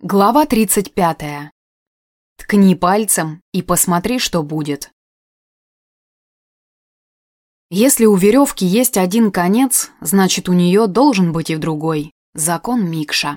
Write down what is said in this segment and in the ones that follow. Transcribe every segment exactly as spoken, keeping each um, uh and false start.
Глава тридцать пятая. Ткни пальцем и посмотри, что будет. Если у веревки есть один конец, значит, у нее должен быть и другой. Закон Микша.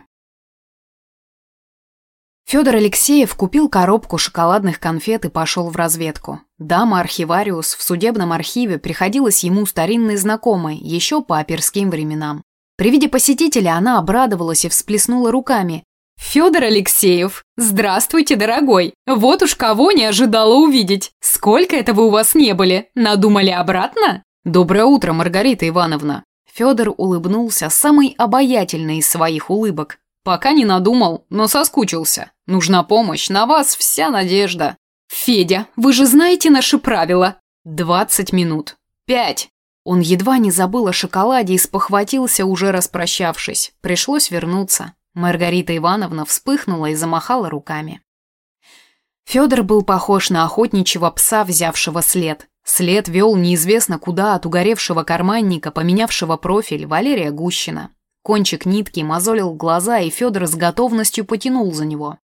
Федор Алексеев купил коробку шоколадных конфет и пошел в разведку. Дама-архивариус в судебном архиве приходилась ему старинной знакомой еще по оперским временам. При виде посетителя она обрадовалась и всплеснула руками. «Федор Алексеев, здравствуйте, дорогой! Вот уж кого не ожидала увидеть! Сколько это вы у вас не были? Надумали обратно?» «Доброе утро, Маргарита Ивановна!» Федор улыбнулся самой обаятельной из своих улыбок. «Пока не надумал, но соскучился. Нужна помощь, на вас вся надежда». «Федя, вы же знаете наши правила!» «Двадцать минут. Пять!» Он едва не забыл о шоколаде и спохватился, уже распрощавшись. Пришлось вернуться. Маргарита Ивановна вспыхнула и замахала руками. Федор был похож на охотничьего пса, взявшего след. След вел неизвестно куда от угоревшего карманника, поменявшего профиль, Валерия Гущина. Кончик нитки мозолил глаза, и Федор с готовностью потянул за него.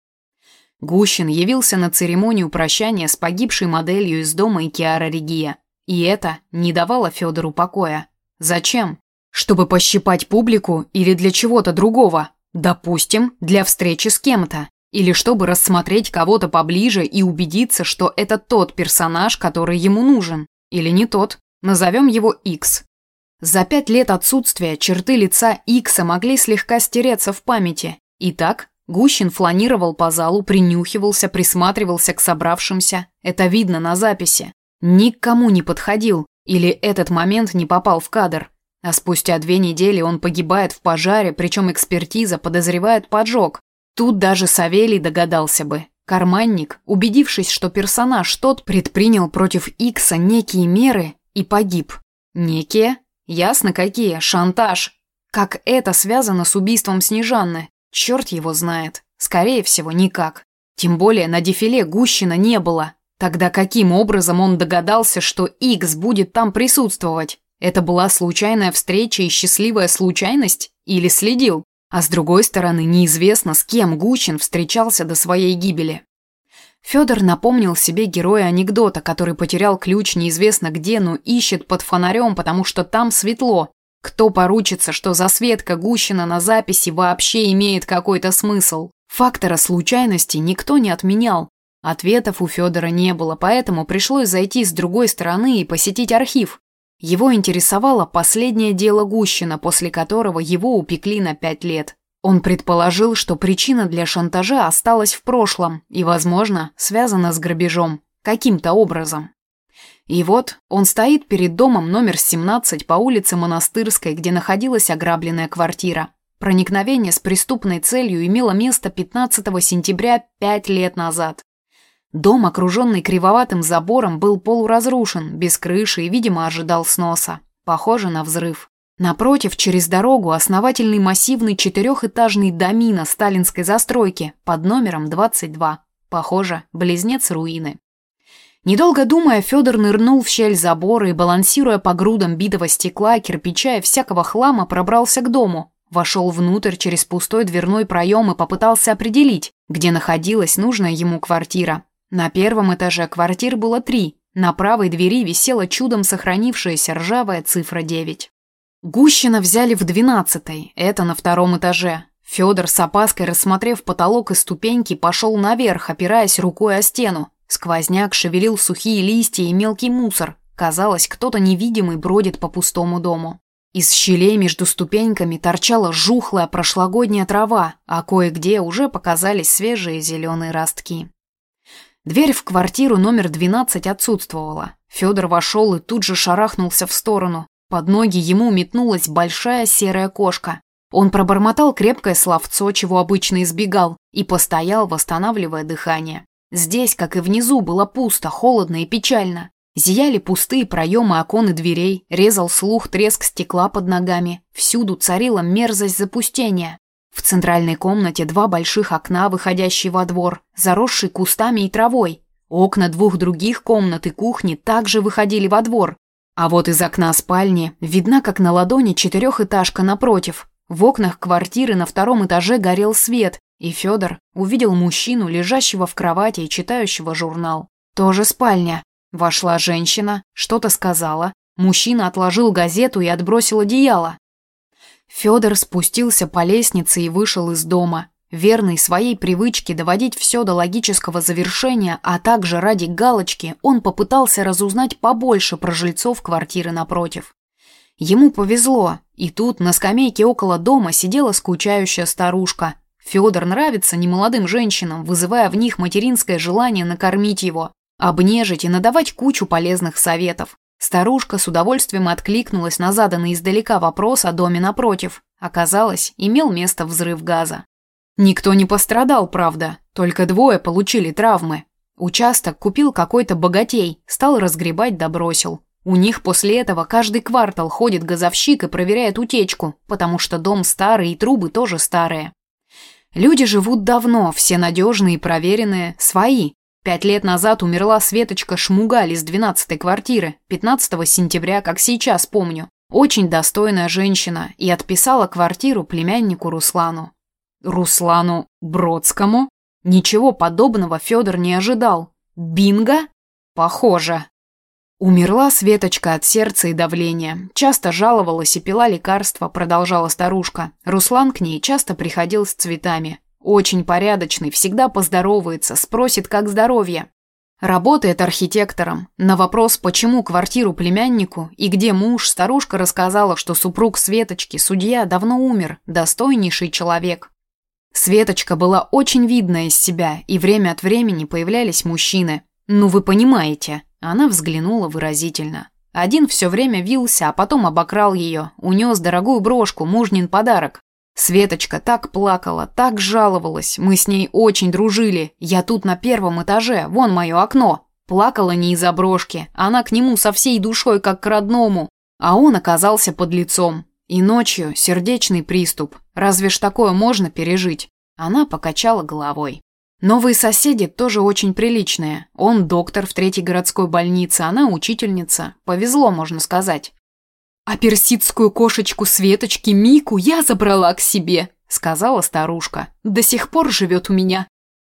Гущин явился на церемонию прощания с погибшей моделью из дома Икеара Регия. И это не давало Федору покоя. Зачем? Чтобы пощипать публику или для чего-то другого? Допустим, для встречи с кем-то. Или чтобы рассмотреть кого-то поближе и убедиться, что это тот персонаж, который ему нужен. Или не тот. Назовем его Икс. За пять лет отсутствия черты лица Икса могли слегка стереться в памяти. Итак, Гущин фланировал по залу, принюхивался, присматривался к собравшимся. Это видно на записи. Никому не подходил. Или этот момент не попал в кадр. А спустя две недели он погибает в пожаре, причем экспертиза подозревает поджог. Тут даже Савелий догадался бы. Карманник, убедившись, что персонаж тот предпринял против Икса некие меры и погиб. Некие? Ясно какие, шантаж. Как это связано с убийством Снежанны? Черт его знает. Скорее всего, никак. Тем более на дефиле Гущина не было. Тогда каким образом он догадался, что Икс будет там присутствовать? Это была случайная встреча и счастливая случайность? Или следил? А с другой стороны, неизвестно, с кем Гущин встречался до своей гибели. Федор напомнил себе героя анекдота, который потерял ключ неизвестно где, но ищет под фонарем, потому что там светло. Кто поручится, что засветка Гущина на записи вообще имеет какой-то смысл? Фактора случайности никто не отменял. Ответов у Федора не было, поэтому пришлось зайти с другой стороны и посетить архив. Его интересовало последнее дело Гущина, после которого его упекли на пять лет. Он предположил, что причина для шантажа осталась в прошлом и, возможно, связана с грабежом. Каким-то образом. И вот он стоит перед домом номер семнадцать по улице Монастырской, где находилась ограбленная квартира. Проникновение с преступной целью имело место пятнадцатого сентября пять лет назад. Дом, окруженный кривоватым забором, был полуразрушен, без крыши и, видимо, ожидал сноса. Похоже на взрыв. Напротив, через дорогу, основательный массивный четырехэтажный домино сталинской застройки под номером двадцать два. Похоже, близнец руины. Недолго думая, Федор нырнул в щель забора и, балансируя по грудам битого стекла, кирпича и всякого хлама, пробрался к дому. Вошел внутрь через пустой дверной проем и попытался определить, где находилась нужная ему квартира. На первом этаже квартир было три. На правой двери висела чудом сохранившаяся ржавая цифра девять. Гущина взяли в двенадцатой, это на втором этаже. Федор с опаской, рассмотрев потолок и ступеньки, пошел наверх, опираясь рукой о стену. Сквозняк шевелил сухие листья и мелкий мусор. Казалось, кто-то невидимый бродит по пустому дому. Из щелей между ступеньками торчала жухлая прошлогодняя трава, а кое-где уже показались свежие зеленые ростки. Дверь в квартиру номер двенадцать отсутствовала. Федор вошел и тут же шарахнулся в сторону. Под ноги ему метнулась большая серая кошка. Он пробормотал крепкое словцо, чего обычно избегал, и постоял, восстанавливая дыхание. Здесь, как и внизу, было пусто, холодно и печально. Зияли пустые проемы окон и дверей, резал слух треск стекла под ногами. Всюду царила мерзость запустения. В центральной комнате два больших окна, выходящие во двор, заросшие кустами и травой. Окна двух других комнат и кухни также выходили во двор. А вот из окна спальни видна, как на ладони, четырехэтажка напротив. В окнах квартиры на втором этаже горел свет, И Федор увидел мужчину, лежащего в кровати и читающего журнал. Тоже спальня. Вошла женщина, что-то сказала. Мужчина отложил газету и отбросил одеяло. Федор спустился по лестнице и вышел из дома. Верный своей привычке доводить все до логического завершения, а также ради галочки, он попытался разузнать побольше про жильцов квартиры напротив. Ему повезло, и тут на скамейке около дома сидела скучающая старушка. Федор нравится немолодым женщинам, вызывая в них материнское желание накормить его, обнежить и надавать кучу полезных советов. Старушка с удовольствием откликнулась на заданный издалека вопрос о доме напротив. Оказалось, имел место взрыв газа. Никто не пострадал, правда, только двое получили травмы. Участок купил какой-то богатей, стал разгребать да бросил. У них после этого каждый квартал ходит газовщик и проверяет утечку, потому что дом старый и трубы тоже старые. Люди живут давно, все надежные и проверенные, свои. Пять лет назад умерла Светочка Шмугаль из двенадцатой квартиры, пятнадцатого сентября, как сейчас помню. Очень достойная женщина, и отписала квартиру племяннику Руслану. Руслану Бродскому? Ничего подобного Федор не ожидал. Бинго? Похоже. Умерла Светочка от сердца и давления. Часто жаловалась и пила лекарства, продолжала старушка. Руслан к ней часто приходил с цветами. Очень порядочный, всегда поздоровается, спросит, как здоровье. Работает архитектором. На вопрос, почему квартиру племяннику и где муж, старушка рассказала, что супруг Светочки, судья, давно умер, достойнейший человек. Светочка была очень видна из себя, и время от времени появлялись мужчины. «Ну, вы понимаете», — она взглянула выразительно. Один все время вился, а потом обокрал ее, унес дорогую брошку, мужнин подарок. Светочка так плакала, так жаловалась, мы с ней очень дружили. Я тут на первом этаже, вон мое окно. Плакала не из-за брошки, она к нему со всей душой, как к родному. А он оказался подлецом. И ночью сердечный приступ. Разве ж такое можно пережить? Она покачала головой. Новые соседи тоже очень приличные. Он доктор в третьей городской больнице, она учительница. Повезло, можно сказать. «А персидскую кошечку Светочки Мику я забрала к себе», — сказала старушка. «До сих пор живет у меня».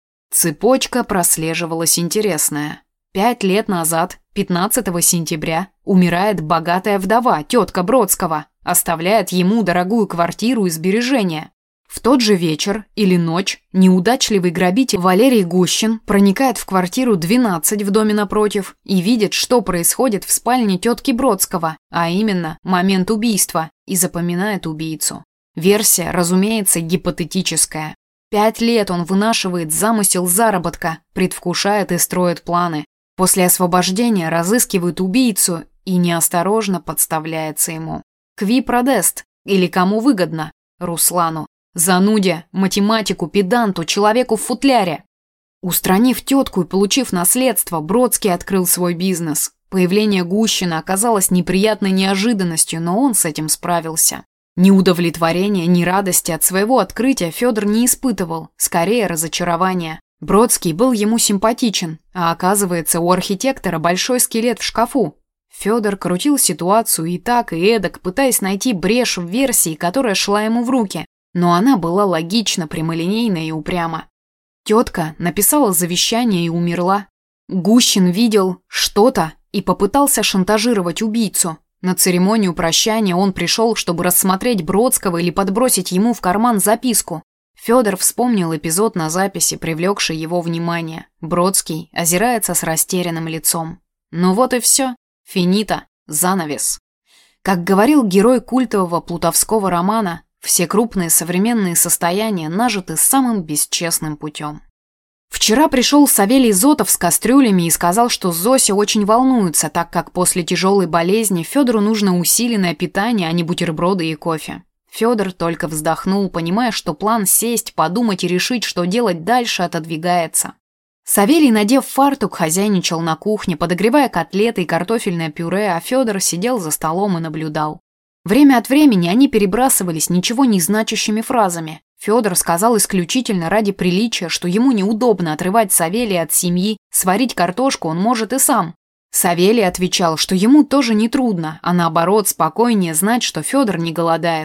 Цепочка прослеживалась интересная. Пять лет назад, пятнадцатого сентября, умирает богатая вдова, тетка Бродского, оставляет ему дорогую квартиру и сбережения. В тот же вечер или ночь неудачливый грабитель Валерий Гущин проникает в квартиру двенадцать в доме напротив и видит, что происходит в спальне тетки Бродского, а именно момент убийства, и запоминает убийцу. Версия, разумеется, гипотетическая. Пять лет он вынашивает замысел заработка, предвкушает и строит планы. После освобождения разыскивает убийцу и неосторожно подставляется ему. Кви продест, или кому выгодно? Руслану. Зануде, математику, педанту, человеку в футляре. Устранив тетку и получив наследство, Бродский открыл свой бизнес. Появление Гущина оказалось неприятной неожиданностью, но он с этим справился. Ни удовлетворения, ни радости от своего открытия Федор не испытывал, скорее разочарование. Бродский был ему симпатичен, а оказывается, у архитектора большой скелет в шкафу. Федор крутил ситуацию и так, и эдак, пытаясь найти брешь в версии, которая шла ему в руки. Но она была логична, прямолинейна и упряма. Тетка написала завещание и умерла. Гущин видел что-то и попытался шантажировать убийцу. На церемонию прощания он пришел, чтобы рассмотреть Бродского или подбросить ему в карман записку. Федор вспомнил эпизод на записи, привлекший его внимание. Бродский озирается с растерянным лицом. Ну вот и все. Финита. Занавес. Как говорил герой культового плутовского романа, все крупные современные состояния нажиты самым бесчестным путем. Вчера пришел Савелий Зотов с кастрюлями и сказал, что Зося очень волнуется, так как после тяжелой болезни Федору нужно усиленное питание, а не бутерброды и кофе. Федор только вздохнул, понимая, что план сесть, подумать и решить, что делать дальше, отодвигается. Савелий, надев фартук, хозяйничал на кухне, подогревая котлеты и картофельное пюре, а Федор сидел за столом и наблюдал. Время от времени они перебрасывались ничего не значащими фразами. Федор сказал исключительно ради приличия, что ему неудобно отрывать Савелия от семьи, сварить картошку он может и сам. Савелий отвечал, что ему тоже нетрудно, а наоборот спокойнее знать, что Федор не голодает.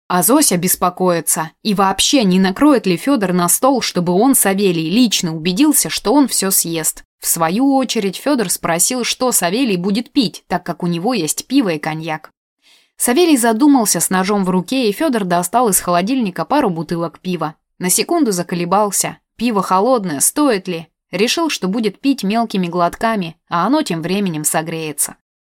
А Зося беспокоится. И вообще, не накроет ли Федор на стол, чтобы он, Савелий, лично убедился, что он все съест. В свою очередь Федор спросил, что Савелий будет пить, так как у него есть пиво и коньяк. Савелий задумался с ножом в руке, и Федор достал из холодильника пару бутылок пива. На секунду заколебался. Пиво холодное, стоит ли? Решил, что будет пить мелкими глотками, а оно тем временем согреется.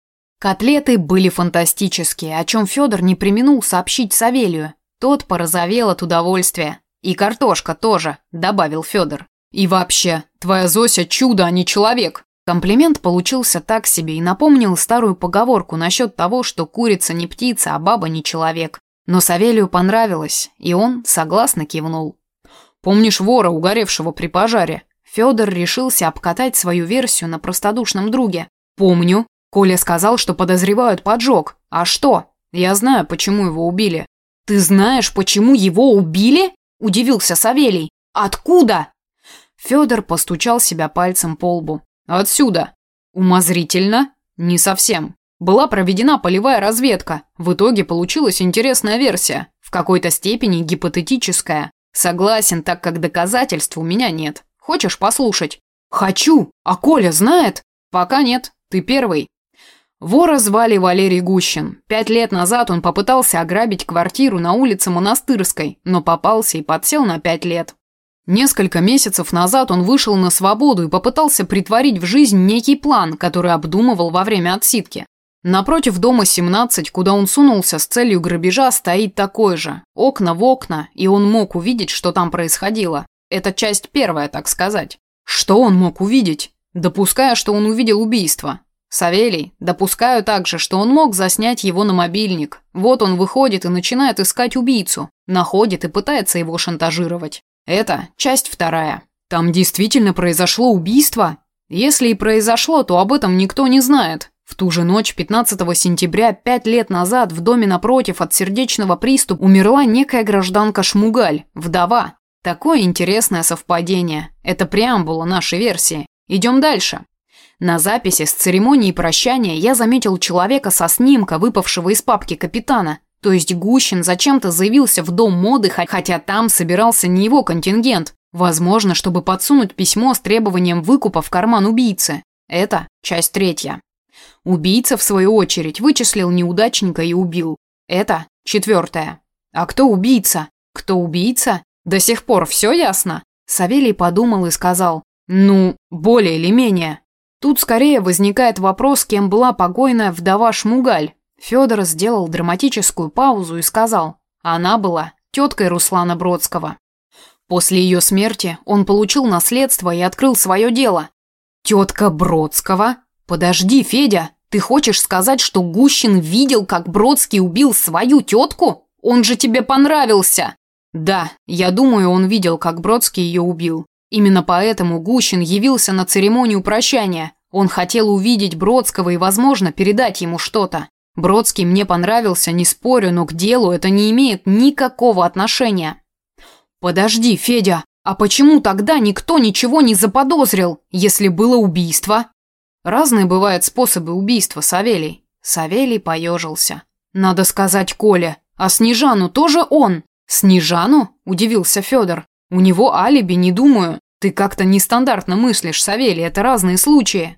Котлеты были фантастические, о чем Федор не преминул сообщить Савелию. Тот порозовел от удовольствия. «И картошка тоже», – добавил Федор. «И вообще, твоя Зося чудо, а не человек». Комплимент получился так себе и напомнил старую поговорку насчет того, что курица не птица, а баба не человек. Но Савелию понравилось, и он согласно кивнул. «Помнишь вора, угоревшего при пожаре?» Федор решился обкатать свою версию на простодушном друге. «Помню. Коля сказал, что подозревают поджог. А что? Я знаю, почему его убили». «Ты знаешь, почему его убили?» – удивился Савелий. «Откуда?» Федор постучал себя пальцем по лбу. «Отсюда». «Умозрительно?» «Не совсем. Была проведена полевая разведка. В итоге получилась интересная версия. В какой-то степени гипотетическая. Согласен, так как доказательств у меня нет. Хочешь послушать?» «Хочу. А Коля знает?» «Пока нет. Ты первый». Вора звали Валерий Гущин. Пять лет назад он попытался ограбить квартиру на улице Монастырской, но попался и подсел на пять лет. Несколько месяцев назад он вышел на свободу и попытался притворить в жизнь некий план, который обдумывал во время отсидки. Напротив дома семнадцать, куда он сунулся с целью грабежа, стоит такой же. Окна в окна, и он мог увидеть, что там происходило. Это часть первая, так сказать. Что он мог увидеть? Допуская, что он увидел убийство. Савелий, допускаю также, что он мог заснять его на мобильник. Вот он выходит и начинает искать убийцу, находит и пытается его шантажировать. Это часть вторая. Там действительно произошло убийство? Если и произошло, то об этом никто не знает. В ту же ночь, пятнадцатого сентября, пять лет назад, в доме напротив от сердечного приступа умерла некая гражданка Шмугаль, вдова. Такое интересное совпадение. Это преамбула нашей версии. Идем дальше. На записи с церемонии прощания я заметил человека со снимка, выпавшего из папки капитана. То есть Гущин зачем-то заявился в дом моды, хотя там собирался не его контингент. Возможно, чтобы подсунуть письмо с требованием выкупа в карман убийцы. Это часть третья. Убийца, в свою очередь, вычислил неудачника и убил. Это четвертая. А кто убийца? Кто убийца? До сих пор все ясно? Савелий подумал и сказал: ну, более или менее. Тут скорее возникает вопрос, кем была покойная вдова Шмугаль. Федор сделал драматическую паузу и сказал: она была теткой Руслана Бродского. После ее смерти он получил наследство и открыл свое дело. Тетка Бродского? Подожди, Федя, ты хочешь сказать, что Гущин видел, как Бродский убил свою тетку? Он же тебе понравился. Да, я думаю, он видел, как Бродский ее убил. Именно поэтому Гущин явился на церемонию прощания. Он хотел увидеть Бродского и, возможно, передать ему что-то. Бродский мне понравился, не спорю, но к делу это не имеет никакого отношения. Подожди, Федя, а почему тогда никто ничего не заподозрил, если было убийство? Разные бывают способы убийства, Савелий. Савелий поежился. Надо сказать Коле. А Снежану тоже он? Снежану? Удивился Федор. У него алиби, не думаю. Ты как-то нестандартно мыслишь, Савелий, это разные случаи.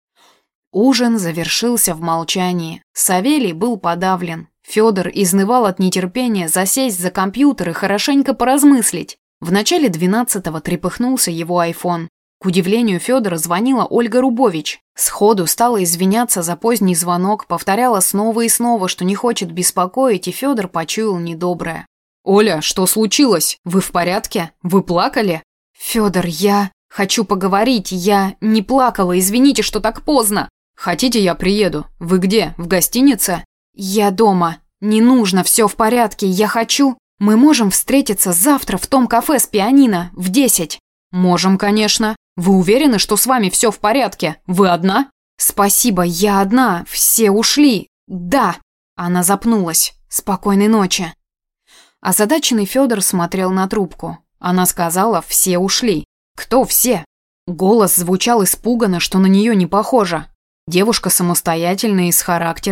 Ужин завершился в молчании. Савелий был подавлен. Федор изнывал от нетерпения засесть за компьютер и хорошенько поразмыслить. В начале двенадцатого трепыхнулся его айфон. К удивлению Федора звонила Ольга Рубович. Сходу стала извиняться за поздний звонок, повторяла снова и снова, что не хочет беспокоить, и Федор почуял недоброе. «Оля, что случилось? Вы в порядке? Вы плакали?» «Федор, я хочу поговорить, я не плакала, извините, что так поздно». «Хотите, я приеду? Вы где? В гостинице?» «Я дома. Не нужно, все в порядке, я хочу. Мы можем встретиться завтра в том кафе с пианино в десять». «Можем, конечно. Вы уверены, что с вами все в порядке? Вы одна?» «Спасибо, я одна. Все ушли. Да». Она запнулась. «Спокойной ночи». Озадаченный Федор смотрел на трубку. Она сказала: «Все ушли». «Кто все?» Голос звучал испуганно, что на нее не похоже. Девушка самостоятельная и с характером.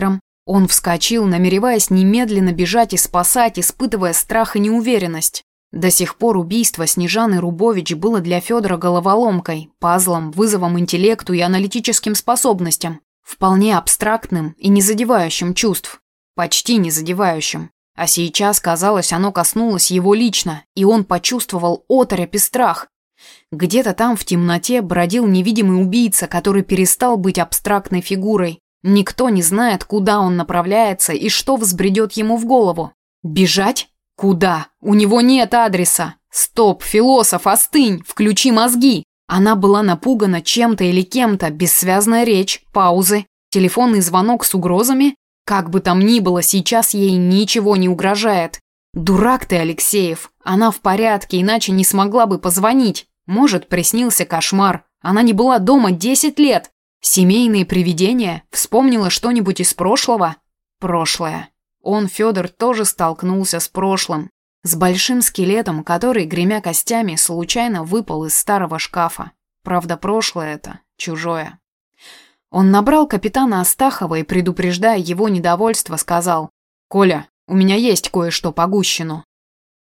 Он вскочил, намереваясь немедленно бежать и спасать, испытывая страх и неуверенность. До сих пор убийство Снежаны Рубович было для Федора головоломкой, пазлом, вызовом интеллекту и аналитическим способностям, вполне абстрактным и не задевающим чувств. Почти не задевающим. А сейчас, казалось, оно коснулось его лично, и он почувствовал оторопь и страх. Где-то там в темноте бродил невидимый убийца, который перестал быть абстрактной фигурой. Никто не знает, куда он направляется и что взбредет ему в голову. Бежать? Куда? У него нет адреса. Стоп, философ, остынь, включи мозги. Она была напугана чем-то или кем-то, бессвязная речь, паузы, телефонный звонок с угрозами. Как бы там ни было, сейчас ей ничего не угрожает. Дурак ты, Алексеев. Она в порядке, иначе не смогла бы позвонить. Может, приснился кошмар. Она не была дома десять лет. Семейные привидения? Вспомнила что-нибудь из прошлого? Прошлое. Он, Федор, тоже столкнулся с прошлым. С большим скелетом, который, гремя костями, случайно выпал из старого шкафа. Правда, прошлое это, чужое. Он набрал капитана Астахова и, предупреждая его недовольство, сказал: «Коля, у меня есть кое-что по Гущину.